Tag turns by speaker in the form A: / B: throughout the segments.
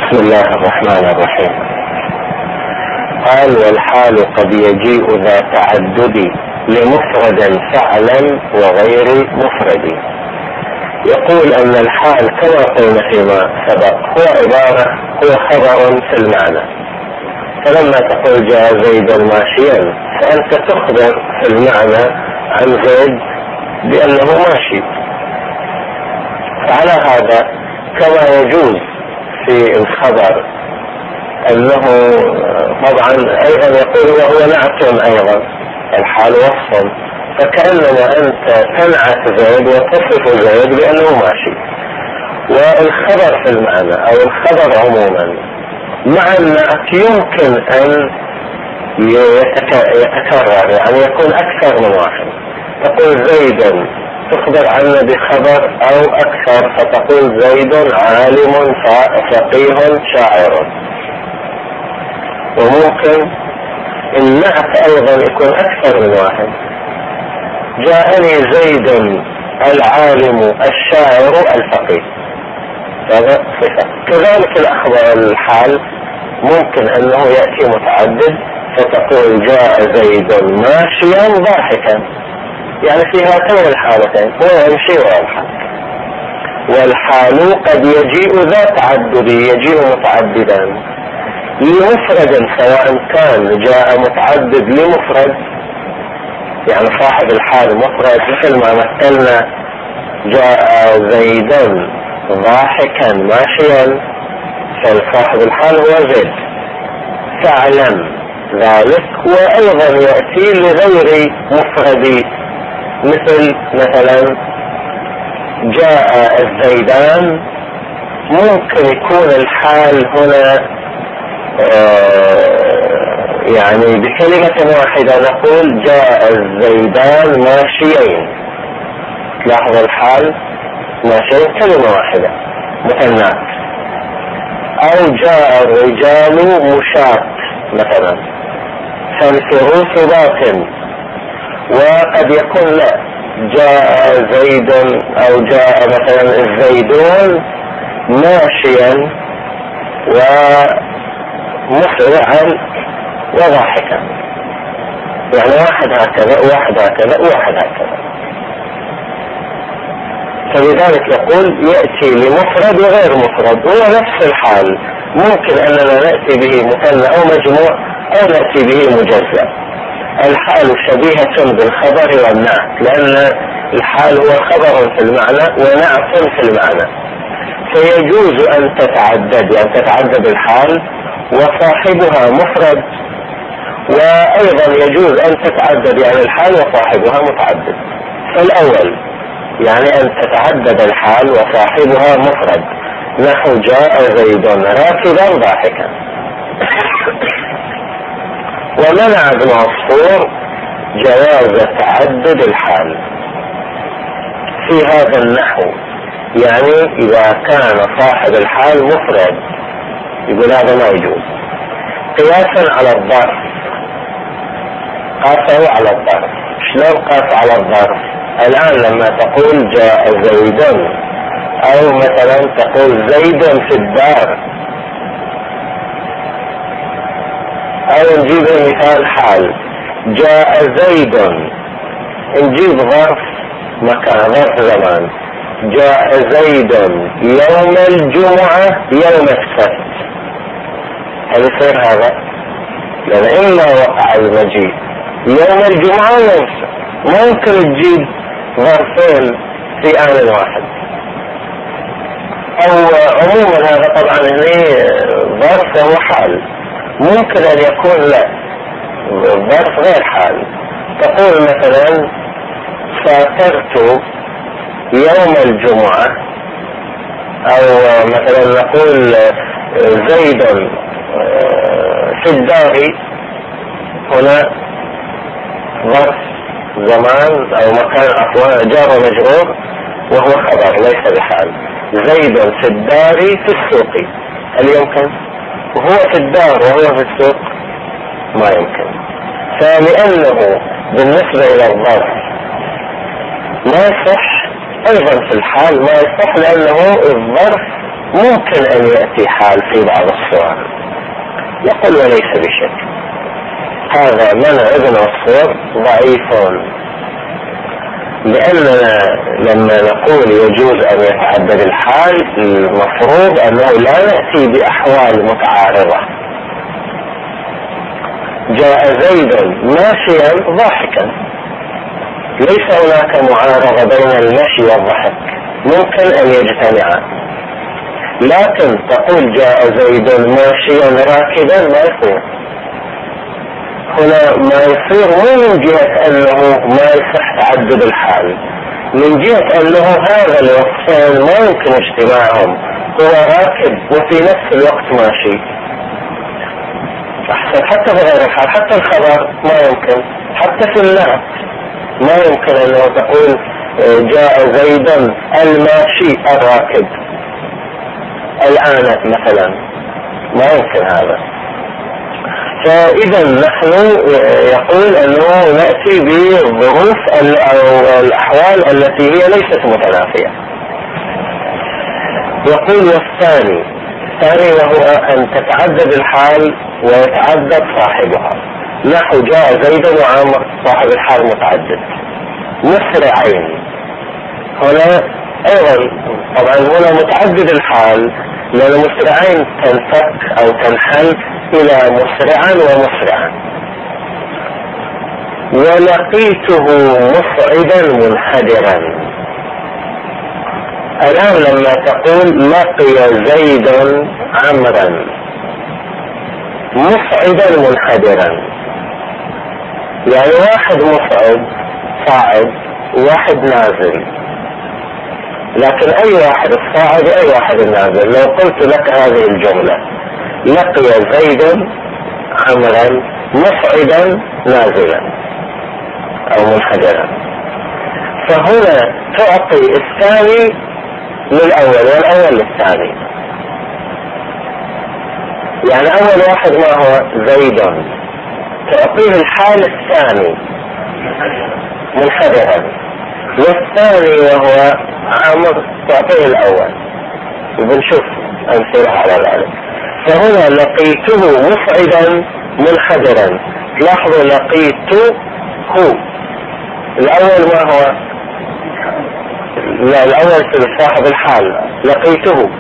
A: بسم الله الرحمن الرحيم. قال: والحال قد يجيء ذا تعدد لمفرد فعلا وغير مفرد. يقول أن الحال كما قلنا فيما سبق هو خبر في المعنى. فلما تقول جاء زيد ماشيا فأنت تخبر في المعنى عن زيد بأنه ماشي. فعلى هذا كما يجوز في الخبر أنه طبعا أيضا يقول وهو نعت أيضا، الحال وصف، فكأنما أنت تنعت زيد وتصف زيد بأنه ماشي. والخبر في المعنى أو الخبر عموما مع النعت يمكن أن يتكرر، يعني يكون أكثر من واحد. تقول زيدا تخبر عنه بخبر أو أكثر، فتقول زيد عالم فقيه شاعر. وممكن النعت أيضا يكون أكثر من واحد. جاءني زيد العالم الشاعر الفقيه، هذا صفة. كذلك الأخبار الحال ممكن أنه يأتي متعدد، فتقول جاء زيد ماشيا ضاحكا، يعني في هاتين الحالتين هو يمشي ويضحك. والحال قد يجيء ذا تعدد، يجيء متعددا لمفرد، سواء كان جاء متعدد لمفرد، يعني صاحب الحال مفرد، مثل ما مثلنا جاء زيدا ضاحكا ماشيا، فصاحب الحال هو زيد، تعلم ذلك. وأيضا يأتي لغير مفرد، مثلا جاء الزيدان، ممكن يكون الحال هنا يعني بكلمة واحدة، نقول جاء الزيدان ماشيين. تلاحظ الحال ماشيين كلمة واحدة مثنات. أو جاء الرجال مشاة مثلا، فانفروا ثبات. وقد يكون لا، جاء زيد أو جاء مثلا الزيدون ماشيا ومسرعا وضاحكا، يعني واحد هكذا واحد هكذا واحد هكذا. فلذلك يقول يأتي لمفرد وغير مفرد، هو نفس الحال. ممكن أننا نأتي به مثنى أو مجموع، أو نأتي به مجزأ. الحال شبيهة بالخبر والنعت، لأن الحال هو خبر في المعنى ونعت في المعنى. فيجوز أن تتعدد، يعني تتعدد الحال وصاحبها مفرد، وأيضا يجوز أن تتعدد يعني الحال وصاحبها متعدد. فالأول يعني أن تتعدد الحال وصاحبها مفرد، نحو جاء زيد راكبا ضاحكا. ومنع ابن عصفور جواز تعدد الحال في هذا النحو، يعني إذا كان صاحب الحال مفرد يقول هذا ما يجوز، قياسا على الظرف. قاسه على الظرف. شلون قاس على الظرف؟ الآن لما تقول جاء زيد، أو مثلا تقول زيد في الدار، أو نجيب مثال حال جاء زيد، نجيب ظرف مكان، ظرف زمان. جاء زيد يوم الجمعة يوم السبت، هل يصير هذا؟ لأن إما وقع المجيء يوم الجمعة ويوم السبت، ممكن تجيب ظرفين في آن واحد. أو عموما هذا طبعا هنا ظرف وحال، ممكن أن يكون لا ظرف غير حال. تقول مثلا سافرت يوم الجمعة، أو مثلا نقول زيد في الدار، هنا ظرف زمان أو مكان، عفوا جار مجرور وهو خبر ليس بحال. زيد في الدار في السوق، هل يمكن؟ وهو في الدار وهو في السوق ما يمكن. فلأنه بالنسبة إلى الظرف ما يصح، أيضا في الحال ما يصح، لأنه الظرف ممكن أن يأتي حال في بعض الصور. يقول وليس بشك هذا منع ابن الصور ضعيف، لأننا لما نقول يجوز أن يتعدد الحال المفروض أنه لا نأتي بأحوال متعارضة. جاء زيد ماشيا ضاحكا، ليس هناك معارضة بين المشي والضحك، ممكن أن يجتمعا. لكن تقول جاء زيد ماشيا راكبا ما يصير. هنا ما يصير مو من جهة أنه ما يصح تعدد الحال، من جهة أنه هذا الوصفين ما يمكن اجتماعهم، هو راكب وفي نفس الوقت ماشي. أحسن حتى في غير الحال، حتى الخبر ما يمكن، حتى في النعت ما يمكن أنه تقول جاء زيدا الماشي الراكب الآن مثلا، ما يمكن هذا. فإذا نحن يقول أنه نأتي بظروف أو الأحوال التي هي ليست متنافية. يقول والثاني وهو أن تتعدد الحال ويتعدد صاحبها، نحو جاء زيدا وعمر صاحب الحال متعدد مسرعين. هنا أيضا طبعا هنا متعدد الحال، لأن مسرعين تنفك أو تنحل إلى مسرعا ومسرعا. ولقيته مصعدا منحدرا. الآن لما تقول لقي زيد عمرا مصعدا منحدرا، يعني واحد مصعد صاعد وواحد نازل، لكن أي واحد الصاعد وأي واحد النازل. لو قلت لك هذه الجملة لقي زيد عمرا مصعدا نازلا أو منحدرا، فهنا تعطي الثاني للأول والأول للثاني. يعني أول واحد ما هو زيد تعطيه الحال الثاني منحدرا، والثاني وهو عمر تعطيه الأول، وبنشوف أمثلة على ذلك. فهنا لقيته مصعدا منحدرا، لاحظوا لقيته هو الأول ما هو، لا الأول في صاحب الحال لقيته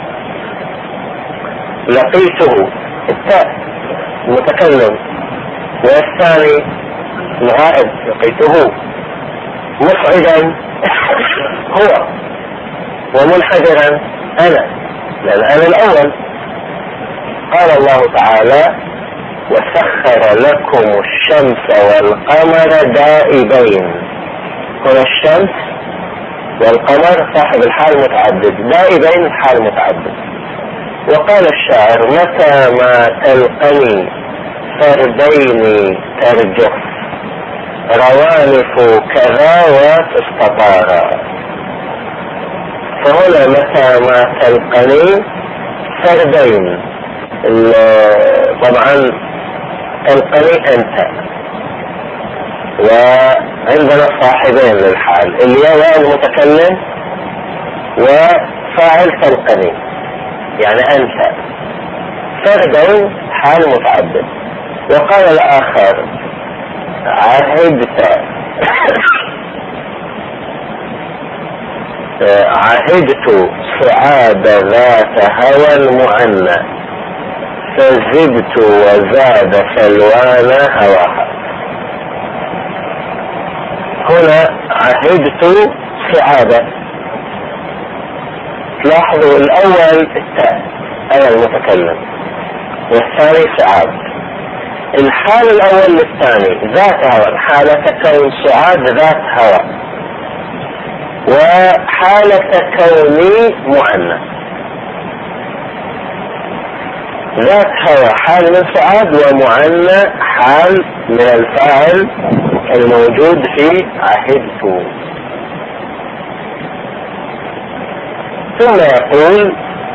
A: التاء المتكلم، والثاني الغائب لقيته مصعدا هو، ومنحدرا أنا، لأن أنا الأول. قال الله تعالى وسخر لكم الشمس والقمر دائبين. هنا الشمس والقمر صاحب الحال متعدد، دائبين الحال متعدد. وقال الشاعر متى ما تلقني فردين ترجف روانف كذا وتستطارا. فهنا متى ما تلقني فردين، طبعا تلقني أنت، وعندنا صاحبين للحال، الياء المتكلم وفاعل تلقني يعني أنت، فردين حال متعدد. وقال الآخر عهدت سعاد ذات هوى معنى فزدت وزاد سلوان هواها. هنا عهدت سعادة، تلاحظوا الأول التاء أنا المتكلم، والثاني سعاد. الحال الأول للثاني ذات هوى، حالة كون سعاد ذات هوى، وحالة كوني معنى. ذات هوى حال من سعاد، ومعنى حال من الفاعل الموجود في عهدت. ثم يقول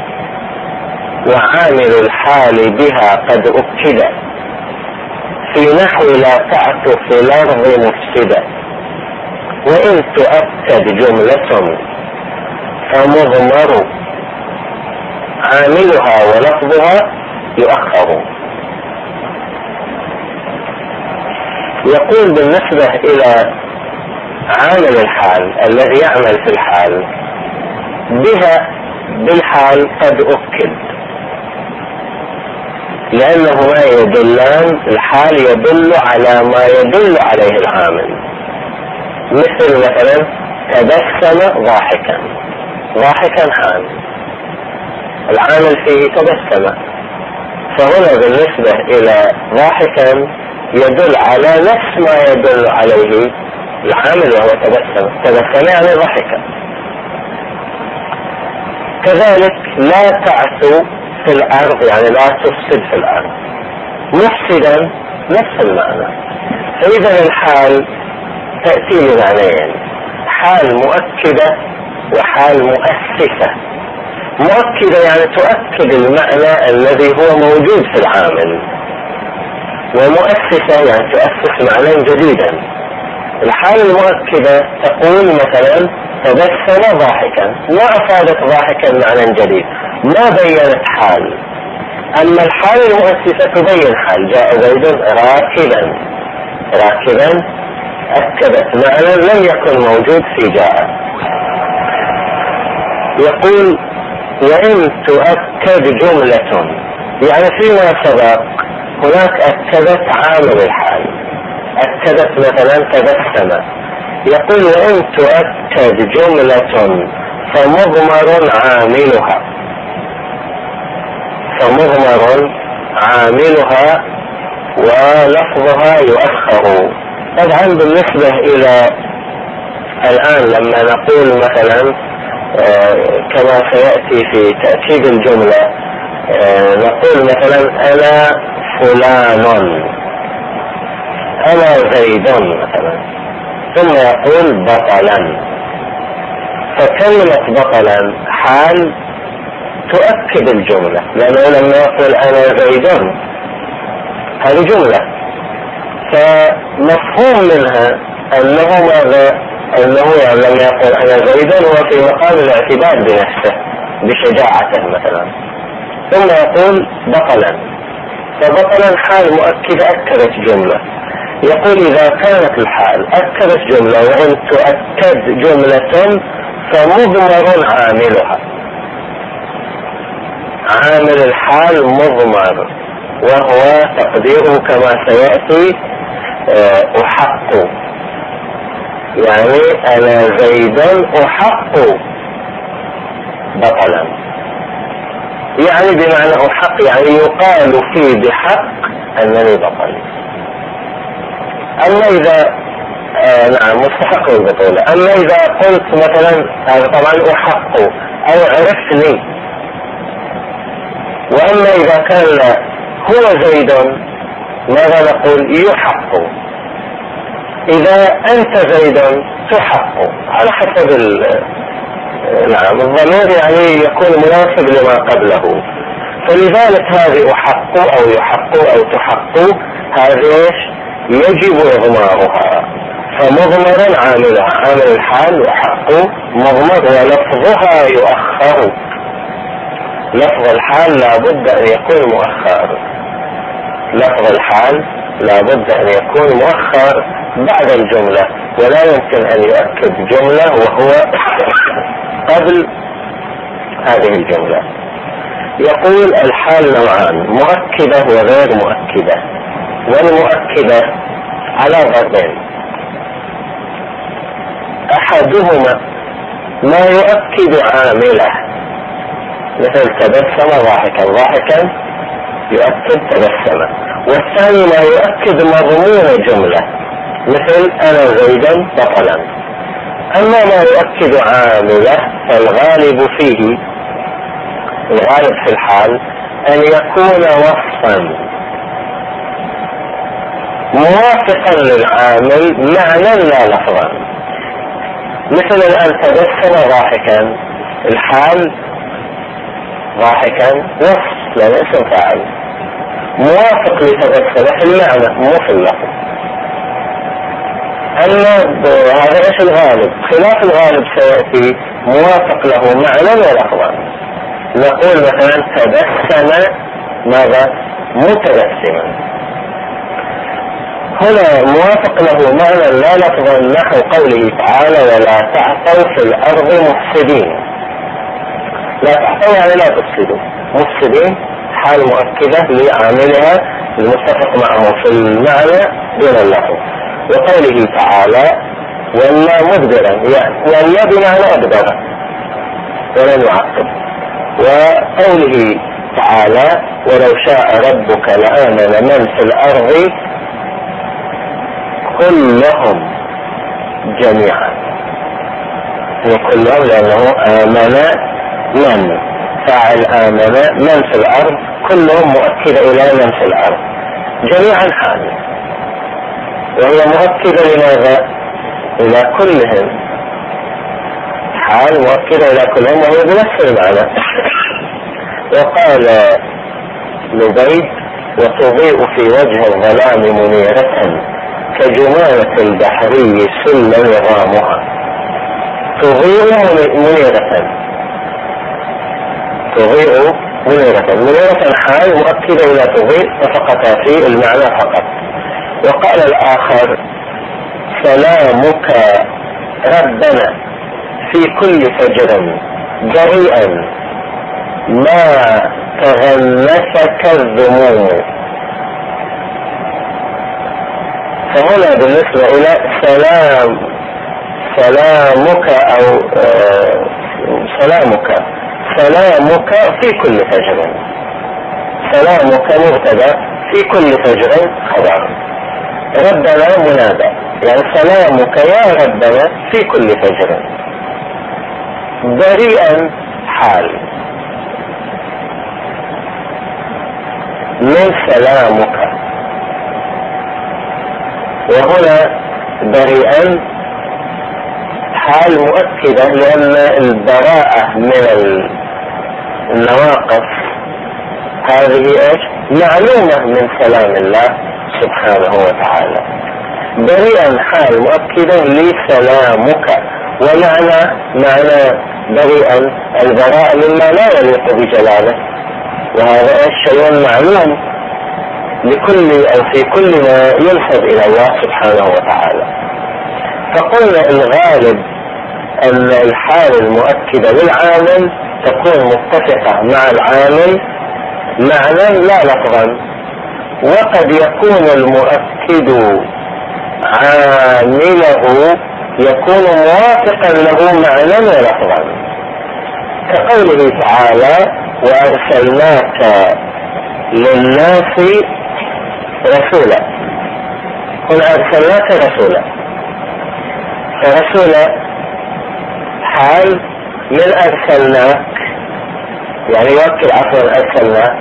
A: وعامل الحال بها قد أكد في نحو لا تعث في الأرض مفسدا، وإن تؤكد جملة فمضمر عاملها ولفظها يؤخر. يقول بالنسبة إلى عامل الحال الذي يعمل في الحال، بها بالحال قد أكد، لأنهما يدلان، الحال يدل على ما يدل عليه العامل، مثلا تبسم ضاحكا، ضاحكا حال، العامل فيه تبسم، فهنا بالنسبة إلى ضاحكا يدل على نفس ما يدل عليه العامل وهو تبسم، تبسم يعني ضحك. كذلك لا تعثوا في الأرض يعني لا تفسد في الأرض، مفسدا نفس المعنى. فإذا الحال تأتي بمعنيين، حال مؤكدة وحال مؤسسة. مؤكدة يعني تؤكد المعنى الذي هو موجود في العامل، ومؤسسة يعني تؤسس معنى جديدا. الحال المؤكدة تقول مثلا تبسم ضاحكا، ما أفادت ضاحكا معنى جديد، ما بينت حال. أما الحال المؤسسة تبين حال، جاء زيد راكبا، راكبا أكدت معنى لم يكن موجود في جاء. يقول وإن تؤكد جملة، يعني فيما سبق هناك أكدت عامل الحال، أكدت مثلا تبسم. يقول وإن تؤكد جملة فمضمر عاملها، فمضمر عاملها ولفظها يؤخر. طبعا بالنسبة إلى الآن لما نقول مثلا كما سيأتي في تأكيد الجملة، نقول مثلا أنا فلان، أنا زيد مثلا، ثم يقول بطلا، فكلمة بطلا حال تؤكد الجملة، لأنه لما يقول أنا زيد هذه جملة، فمفهوم منها أنه ماذا؟ أنه لما يقول أنا زيد هو في مقام الاعتبار بنفسه بشجاعته مثلا، ثم يقول بطلا، فبطلا حال مؤكدة أكدت جملة. يقول إذا كانت الحال أكدت جملة وإن تؤكد جملة فمضمر عاملها، عامل الحال مضمر، وهو تقديره كما سيأتي أحق، يعني أنا زيد أحق بطلا، يعني بمعنى أحق يعني يقال فيه بحق أنني بطل. أما إذا نعم مستحق البطولة. أما إذا قلت مثلا هذا طبعا أحق أو عرفني. وأما إذا كان هو زيد ماذا نقول؟ يحق. إذا أنت زيد تحق، على حسب نعم الضمير يعني يكون مناسب لما قبله. فلذلك هذه أحق أو يحق أو تحق هذه يجب إضمارها، فمضمر عاملها، عامل الحال وحق مضمر، ولفظها يؤخر، لفظ الحال لا بد أن يكون مؤخر، لفظ الحال لا بد أن يكون مؤخر بعد الجملة، ولا يمكن أن يؤكد جملة وهو قبل هذه الجملة. يقول الحال نوعان، مؤكدة وغير مؤكدة. والمؤكدة على ضربين، أحدهما ما يؤكد عامله، مثل تبسم ضاحكا، ضاحكا يؤكد تبسم. والثاني ما يؤكد مضمون جملة، مثل أنا زيدا بطلا. أما ما يؤكد عامله فالغالب فيه، الغالب في الحال أن يكون وصفا موافقا للعامل معنى لا لفظا. مثل الآن تبسم ضاحكا، الحال ضاحكا وصف لأن اسم فاعل موافق لتبسم في المعنى مو في اللفظ. أما هذا ايش الغالب؟ خلاف الغالب سيأتي موافق له معنى ولفظا. نقول مثلا تبسم ماذا؟ متبسما. هنا موافق له معنى لا لفظا نحو قوله تعالى ولا تعثوا في الأرض مفسدين. لا تعثوا يعني لا تفسدوا، مفسدين حال مؤكدة لعاملها المتفق معه في المعنى دون اللفظ. وقوله تعالى ولا مدبرا، يعني ولا بمعنى أدبر ولن يعقب. وقوله تعالى ولو شاء ربك لآمن من في الأرض كلهم جميعا، وكلهم لأنه آمن من فاعل آمن من في الأرض، كلهم مؤكدة إلى من في الأرض جميعا حال، وهي مؤكدة لماذا؟ إلى كلهم، حال مؤكدة إلى كلهم وهي بنفس المعنى. وقال لبيد وتضيء في وجه الظلام منيرة كجمالة البحري سل نظامها. تضيء منيرة، تضيء منيرة، منيرة حال مؤكدة إلى تضيء ففقط في المعنى فقط. وقال الآخر سلامك ربنا في كل فجر جريئا ما تغلسك الذموم. فهنا بالنسبة إلى سلامك أو سلامك في كل فجر، سلامك مبتدأ في كل فجر خبر، ربنا منادى، يعني سلامك يا ربنا في كل فجر، بريئا حال من سلامك. وهنا بريئا حال مؤكدة لأن البراءة من النواقص هذه ايش؟ معلومة من سلام الله سبحانه وتعالى. بريئا حال مؤكدة لسلامك، ومعنى بريئا البراءة مما لا يليق بجلاله، وهذا الشيء معلوم لكل أو في كل ما ينسب إلى الله سبحانه وتعالى. فقلنا الغالب أن الحال المؤكدة للعامل تكون متفقة مع العامل معنى لا لفظا، وقد يكون المؤكد عامله يكون موافقا له معنى ولفظا، كقوله تعالى وأرسلناك للناس رسولا. هنا أرسلناك رسولا، فرسولا حال من أرسلناك، يعني يوكل عفوا أرسلناك،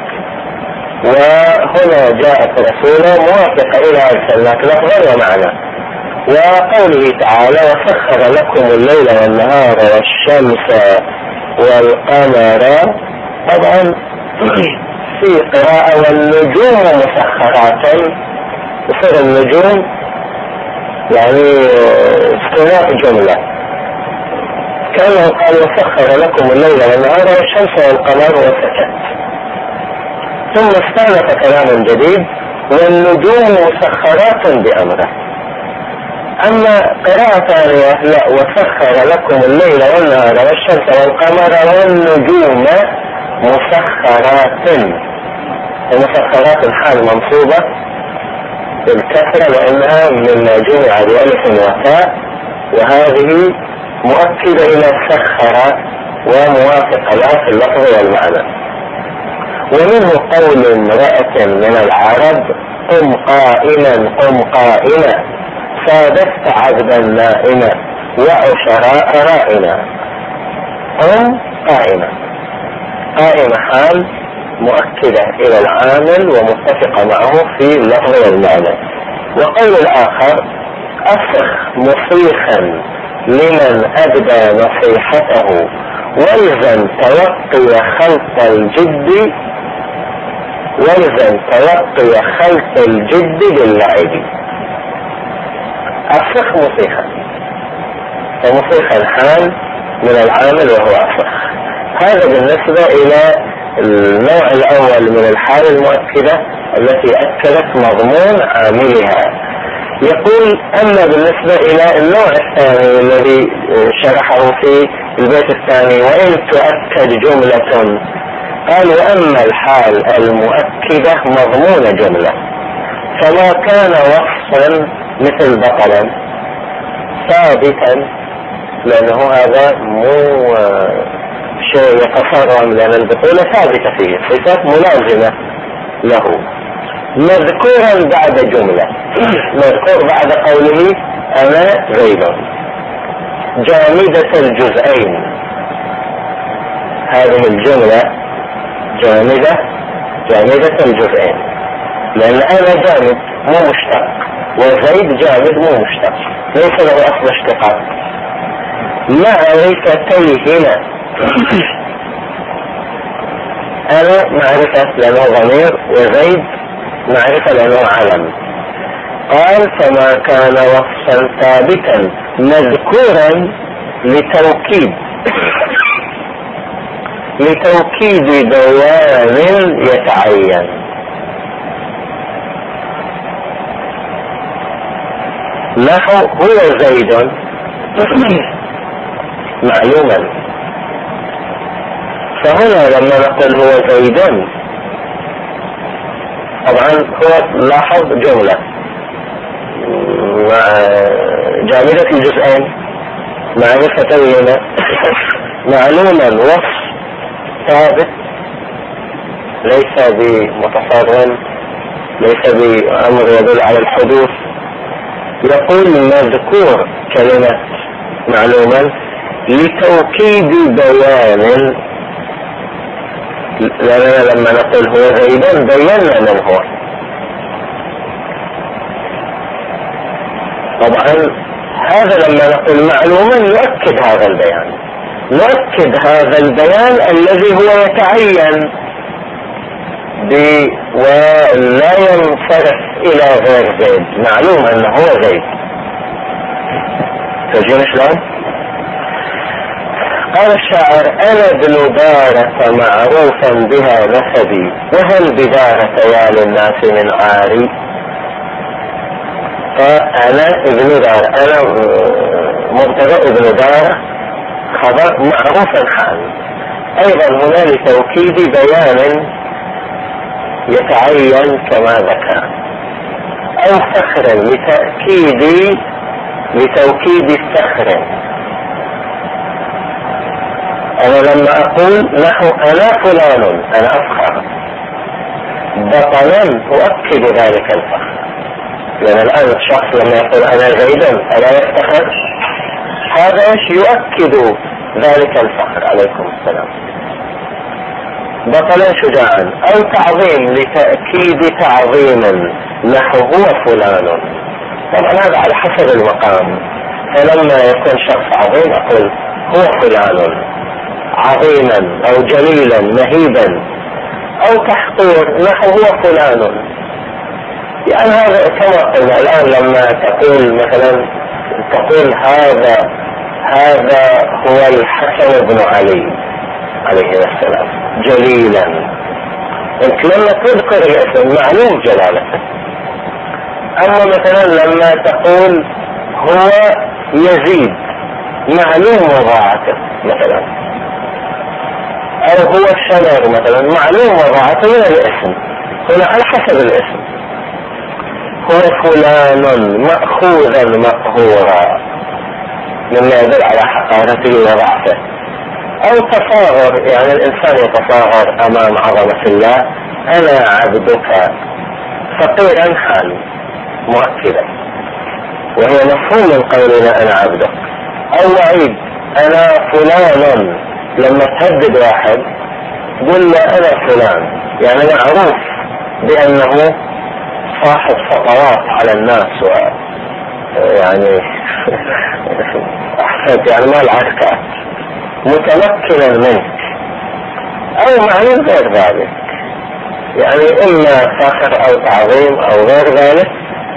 A: وهنا جاءت رسولا موافقة إلى أرسلناك لفظا ومعنى. وقوله تعالى وسخر لكم الليل والنهار والشمس والقمر، طبعا في قراءة والنجوم مسخرات، يصير النجوم يعني استئناف جملة، كأنه قال وسخر لكم الليل والنهار والشمس والقمر وسكت، ثم استأنف كلام جديد والنجوم مسخرات بأمره. أما قراءة ثانية لا وسخر لكم الليل والنهار والشمس والقمر والنجوم مسخرات، ومسخرات حال منصوبة بالكسرة لأنها مما جمع بألف وتاء، وهذه مؤكدة إلى سخر وموافقة له في اللفظ والمعنى. ومنه قول امرأة من العرب قم قائما قم قائما صادفت عبدا نائما وعشراء رائنا. قم قائما، قائمة حال مؤكدة إلى العامل ومتفقة معه في اللفظ والمعنى. وقول الآخر أصخ مصيخا لمن أبدى نصيحته والزم توقي خلط الجد، والزم توقي خلط الجد باللعب. أصخ مصيخا، ومصيخا حال من العامل وهو أصخ، هذا بالنسبة إلى النوع الأول من الحال المؤكدة التي أكدت مضمون عاملها. يقول أما بالنسبة إلى النوع الثاني الذي شرحه في البيت الثاني وإن تؤكد جملة، قال وأما الحال المؤكدة مضمون جملة فما كان وصفا مثل بطلا ثابتا، لأنه هذا مو شيء يتصرم، لأن البطولة ثابتة فيه صفات ملازمة له، مذكورا بعد جملة، مذكور بعد قوله أنا زيد، جامدة الجزئين. هذه الجملة جامدة الجزئين، لأن أنا جامد مو مشتق، وزيد جامد مو مشتق، ليس له أصل اشتقاق. معرفتيهما، أنا معرفة لأنه ضمير، وزيد معرفة لأنه علم. قال فما كان وصفا ثابتا مذكورا لتوكيد بيان يتعين. نحو هو زيد معلوما، فهنا لما نقول هو زيد طبعا هو لاحظ جملة جامدة الجزئين معرفتين معلوما، وصف ثابت ليس بمتصرم، ليس بأمر يدل على الحدوث. يقول مذكور كلمة معلوما لتوكيد بيان، لأننا لما نقول هو زيد بينا من هو. طبعا هذا لما نقول معلوما نؤكد هذا البيان، نؤكد هذا البيان الذي هو يتعين ولا ينصرف إلى غير زيد، معلوم أنه هو زيد. تجين شلون؟ قال الشاعر أنا ابن دارة معروفا بها نسبي، وهل بدارة يا للناس من عاري. فأنا ابن دارة، أنا مبتدأ ابن دارة خبر معروفا حال، أيضا هنا لتوكيد بيان يتعين كما ذكر، أو فخر لتوكيد فخر. أنا لما أقول نحو أنا فلان أنا أفخر، بطلا أؤكد ذلك الفخر، لأن الآن الشخص لما يقول أنا زيد ألا يفتخر، هذا يؤكد ذلك الفخر. عليكم السلام. بطلا شجاعا، أو تعظيم لتأكيد تعظيما نحو هو فلان. طبعا هذا على حسب المقام، فلما يكون شخص عظيم أقول هو فلان عظيما أو جليلا مهيبا، أو تحقير نحو هو فلان. يعني هذا كما قلنا الآن لما تقول مثلا تقول هذا هو الحسن بن علي عليه السلام جليلا، انت لما تذكر الاسم معلوم جلالته. اما مثلا لما تقول هو يزيد معلوم وضاعته مثلا، او هو الشمر مثلا معلوم وضاعته من الاسم، هنا على حسب الاسم. هو فلان مأخوذا مقهورا مما يدل على حقارته وضعفه، او تصاغر، يعني الانسان يتصاغر امام عظمة الله، انا عبدك فقيرا حال مؤكدا، وهي مفهوم من قولنا انا عبدك. او وعيد انا فلان، لما تهدد واحد قل له انا فلان، يعني معروف بانه صاحب سطوات على الناس، يعني احسنت يعني ما العسكر متمكنا منك، او معلوم غير ذلك، يعني اما فخر او تعظيم او غير ذلك،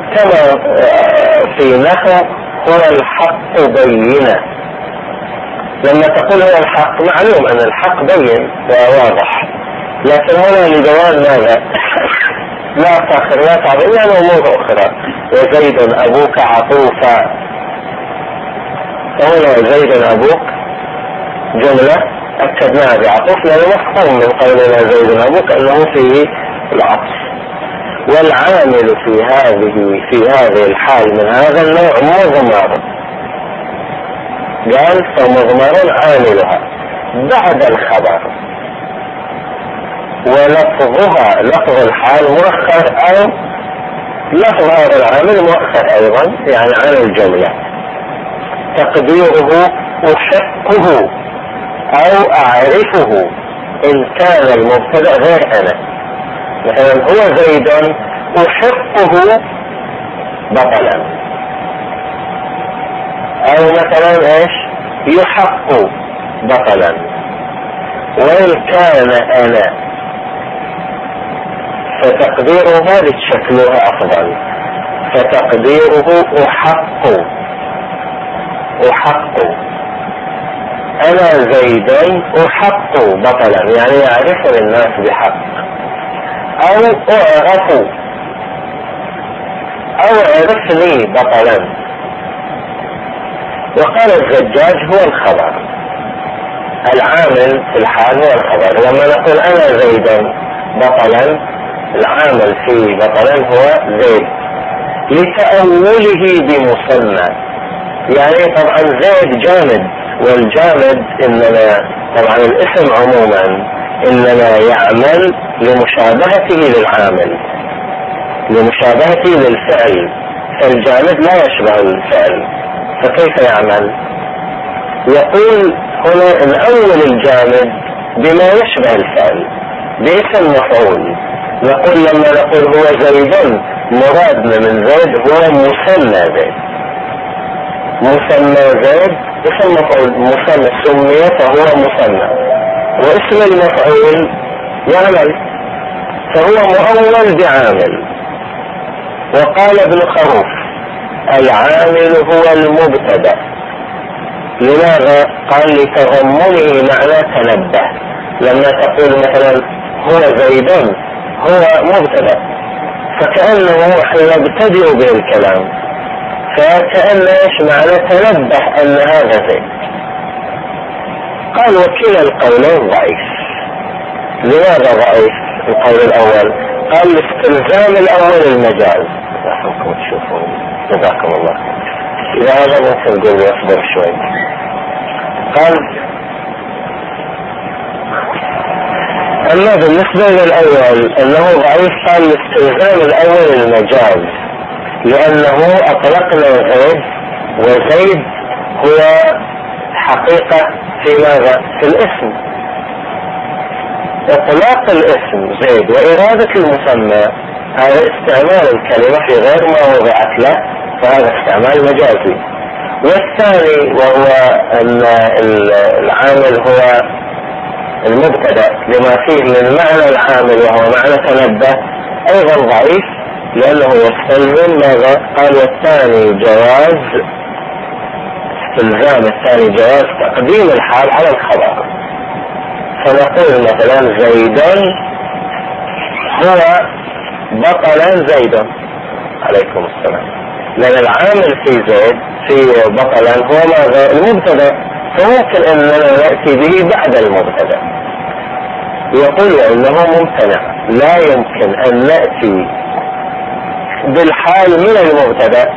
A: كما في نحو هو الحق بينه. لما تقول هو الحق معلوم ان الحق بين وواضح، لكن هنا لدوام ماذا؟ لا فخر لا تعظيم، يعني امور اخرى. وزيد ابوك عطوفا، هنا زيد ابوك جملة اكدناها بعطوف لانه مفهوم من قولنا زيد ابوك انه فيه العطف. والعامل في هذه الحال من هذا النوع مضمر، قال فمضمر عاملها بعد الخبر، ولفظها لفظ الحال مؤخر او لفظ هذا العامل مؤخر ايضا يعني عن الجملة. تقديره احقه او اعرفه ان كان المبتدأ غير انا، مثلا هو زيد احقه بطلا، او مثلا ايش يحق بطلا. وان كان انا فتقديره هذا شكله افضل، فتقديره احق انا زيد احق بطلا، يعني يعرفني الناس بحق، او عرفني بطلا. وقال الزجاج هو الخبر، العامل في الحال هو الخبر. لما نقول انا زيدا بطلا، العامل في بطلا هو زيد لتأوله بمسمى، يعني طبعا زيد جامد، والجامد انما طبعا الاسم عموما انما يعمل لمشابهته للعامل، لمشابهته للفعل، فالجامد لا يشبه الفعل، فكيف يعمل؟ يقول هنا الاول الجامد بما يشبه الفعل باسم مفعول. نقول لما نقول هو زيد مرادنا من زيد هو مسمى زيد، مسمى زيد اسم مفعول، مسمى سمي فهو مسمى، واسم المفعول يعمل فهو مؤول بعامل. وقال ابن خروف العامل هو المبتدأ. لماذا؟ قال لتضمنه معنى تنبه. لما تقول مثلا هو زيد هو مبتدأ، فكأنه احنا نبتدئ به الكلام، فكأن ايش معنى تنبه ان هذا زيد. قال وكلا القولين ضعيف. لماذا ضعيف القول الاول؟ قال لاستلزام الاول المجاز. رحمكم تشوفون جزاكم الله. اذا هذا ممكن نقول اصبر شوي. قال اما بالنسبة للاول انه ضعيف، قال لاستلزام الاول المجاز، لانه اطلقنا زيد، وزيد هو حقيقة في ماذا؟ في الاسم. اطلاق الاسم زيد وارادة المسمى هذا استعمال الكلمة في غير ما وضعت له، فهذا استعمال مجازي. والثاني وهو ان العامل هو المبتدأ لما فيه من معنى العامل وهو معنى تنبه، ايضا ضعيف لانه يستلزم ماذا؟ قال والثاني جواز، استلزام الثاني جواز تقديم الحال على الخبر. فنقول مثلا زيدا هو بطلا زيدا، عليكم السلام، لان العامل في زيد في بطلا هو ماذا؟ المبتدأ، فممكن اننا نأتي به بعد المبتدأ. يقول انه ممتنع، لا يمكن ان نأتي بالحال من المبتدأ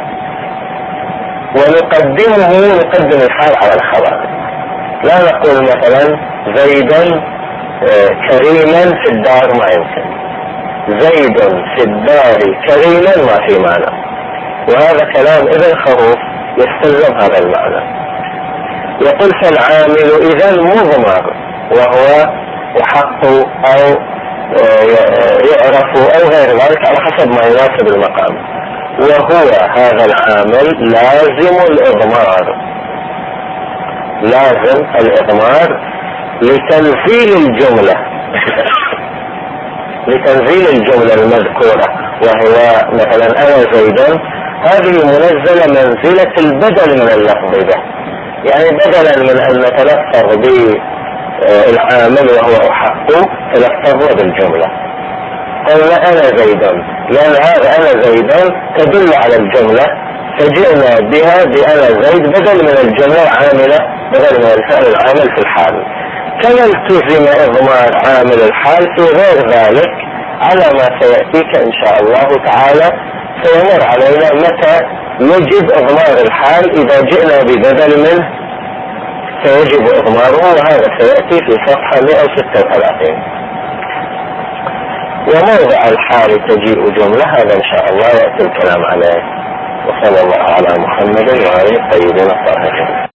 A: نقدم الحال على الخبر. لا نقول مثلا زيدا كريما في الدار، ما يمكن. زيد في الدار كريما ما في معنى، وهذا كلام ابن خروف يستلزم هذا المعنى. يقول فالعامل اذا مضمر، وهو يحق او يعرف او غير ذلك على حسب ما يناسب المقام. وهو هذا العامل لازم الإضمار، لازم الإضمار لتنزيل الجملة لتنزيل الجملة المذكورة، وهو مثلا أنا زيدا، هذه منزلة منزلة البدل من اللفظ ده، يعني بدلا من ان نتلفظ بالعامل وهو احق تلفظنا بالجملة. قلنا انا زيد، لان هذا انا زيد تدل على الجملة، فجئنا بها بانا زيد بدل من الجملة العاملة، بدل من الفعل العامل في الحال. كما التزم اضمار عامل الحال في غير ذلك على ما سيأتيك ان شاء الله تعالى، سيمر علينا متى يجب اضمار الحال. اذا جئنا ببدل منه سيجب اضماره، وهذا سيأتي في صفحة 136. وموضع الحال تجيء جملة، هذا ان شاء الله يأتي الكلام عليه. وصلى الله على محمد وعلى الطيبين الطاهرين.